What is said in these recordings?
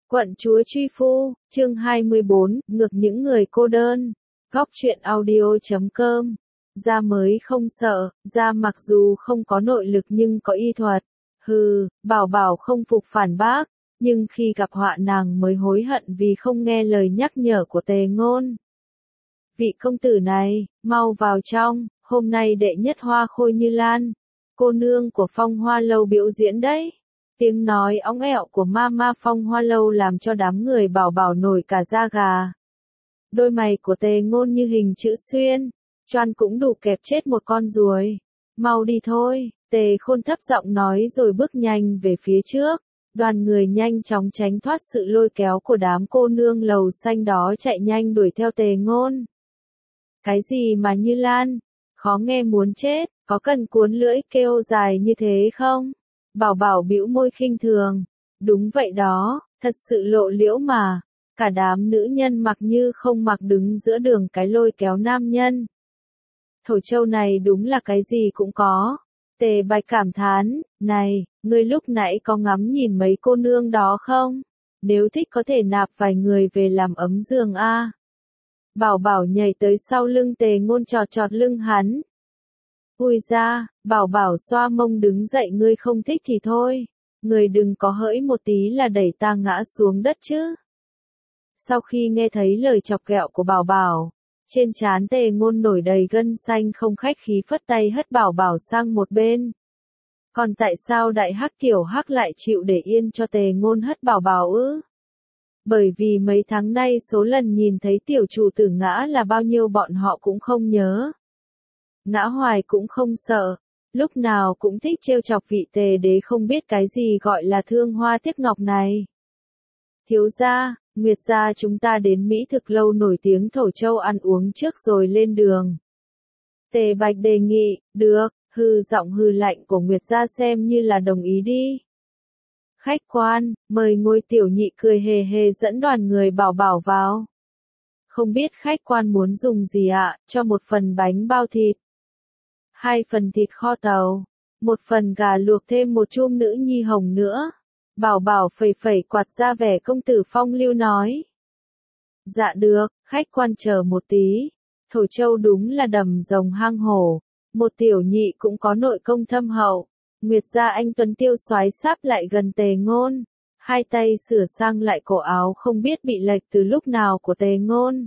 Quận chúa truy phu, chương 24, ngược những người cô đơn. Góc truyện audio.com. Gia mới không sợ, Gia mặc dù không có nội lực nhưng có y thuật. Bảo Bảo không phục phản bác, nhưng khi gặp họa nàng mới hối hận vì không nghe lời nhắc nhở của Tề Ngôn. Vị công tử này, mau vào trong, hôm nay đệ nhất hoa khôi Như Lan, cô nương của Phong Hoa Lâu biểu diễn đấy. Tiếng nói óng ẹo của Mama Phong Hoa Lâu làm cho đám người Bảo Bảo nổi cả da gà. Đôi mày của Tề Ngôn như hình chữ xuyên, choan cũng đủ kẹp chết một con ruồi. Mau đi thôi, Tề Khôn thấp giọng nói rồi bước nhanh về phía trước. Đoàn người nhanh chóng tránh thoát sự lôi kéo của đám cô nương lầu xanh đó, chạy nhanh đuổi theo Tề Ngôn. Cái gì mà Như Lan, khó nghe muốn chết, có cần cuốn lưỡi kêu dài như thế không? Bảo Bảo bĩu môi khinh thường. Đúng vậy đó, thật sự lộ liễu mà. Cả đám nữ nhân mặc như không mặc đứng giữa đường cái lôi kéo nam nhân. Thổ Châu này đúng là cái gì cũng có. Tề Bạch cảm thán, này, ngươi lúc nãy có ngắm nhìn mấy cô nương đó không? Nếu thích có thể nạp vài người về làm ấm giường a. Bảo Bảo nhảy tới sau lưng Tề Ngôn chọt chọt lưng hắn. Ui ra, Bảo Bảo xoa mông đứng dậy, ngươi không thích thì thôi. Ngươi đừng có hỡi một tí là đẩy ta ngã xuống đất chứ. Sau khi nghe thấy lời chọc ghẹo của Bảo Bảo, trên trán Tề Ngôn nổi đầy gân xanh, không khách khí phất tay hất Bảo Bảo sang một bên. Còn tại sao đại hắc tiểu hắc lại chịu để yên cho Tề Ngôn hất Bảo Bảo ư? Bởi vì mấy tháng nay số lần nhìn thấy tiểu chủ tử ngã là bao nhiêu bọn họ cũng không nhớ. Ngã hoài cũng không sợ, lúc nào cũng thích trêu chọc vị Tề đế không biết cái gì gọi là thương hoa tiếc ngọc này. Thiếu gia, Nguyệt gia chúng ta đến Mỹ Thực lâu nổi tiếng Thổ Châu ăn uống trước rồi lên đường. Tề Bạch đề nghị, được, giọng hừ lạnh của Nguyệt gia xem như là đồng ý đi. Khách quan, mời Ngôi tiểu nhị cười hề hề dẫn đoàn người Bảo Bảo vào. Không biết khách quan muốn dùng gì ạ, cho một phần bánh bao thịt. 2 phần thịt kho tàu, 1 phần gà luộc thêm một chum nữ nhi hồng nữa. Bảo Bảo phẩy phẩy quạt ra vẻ công tử phong lưu nói. Dạ được, khách quan chờ một tí. Thổ Châu đúng là đầm rồng hang hổ, một tiểu nhị cũng có nội công thâm hậu. Nguyệt gia anh tuấn tiêu soái sáp lại gần Tề Ngôn, hai tay sửa sang lại cổ áo không biết bị lệch từ lúc nào của Tề Ngôn.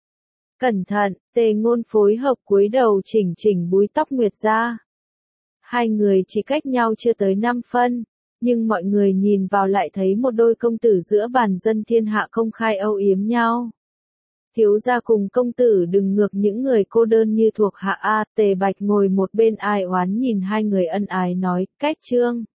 Cẩn thận, Tề Ngôn phối hợp cúi đầu chỉnh chỉnh búi tóc Nguyệt gia. Hai người chỉ cách nhau chưa tới 5 phân, nhưng mọi người nhìn vào lại thấy một đôi công tử giữa bàn dân thiên hạ công khai âu yếm nhau. Thiếu gia cùng công tử đừng ngược những người cô đơn như thuộc hạ a. Tề Bạch ngồi một bên ai oán nhìn hai người ân ái nói, cách chương.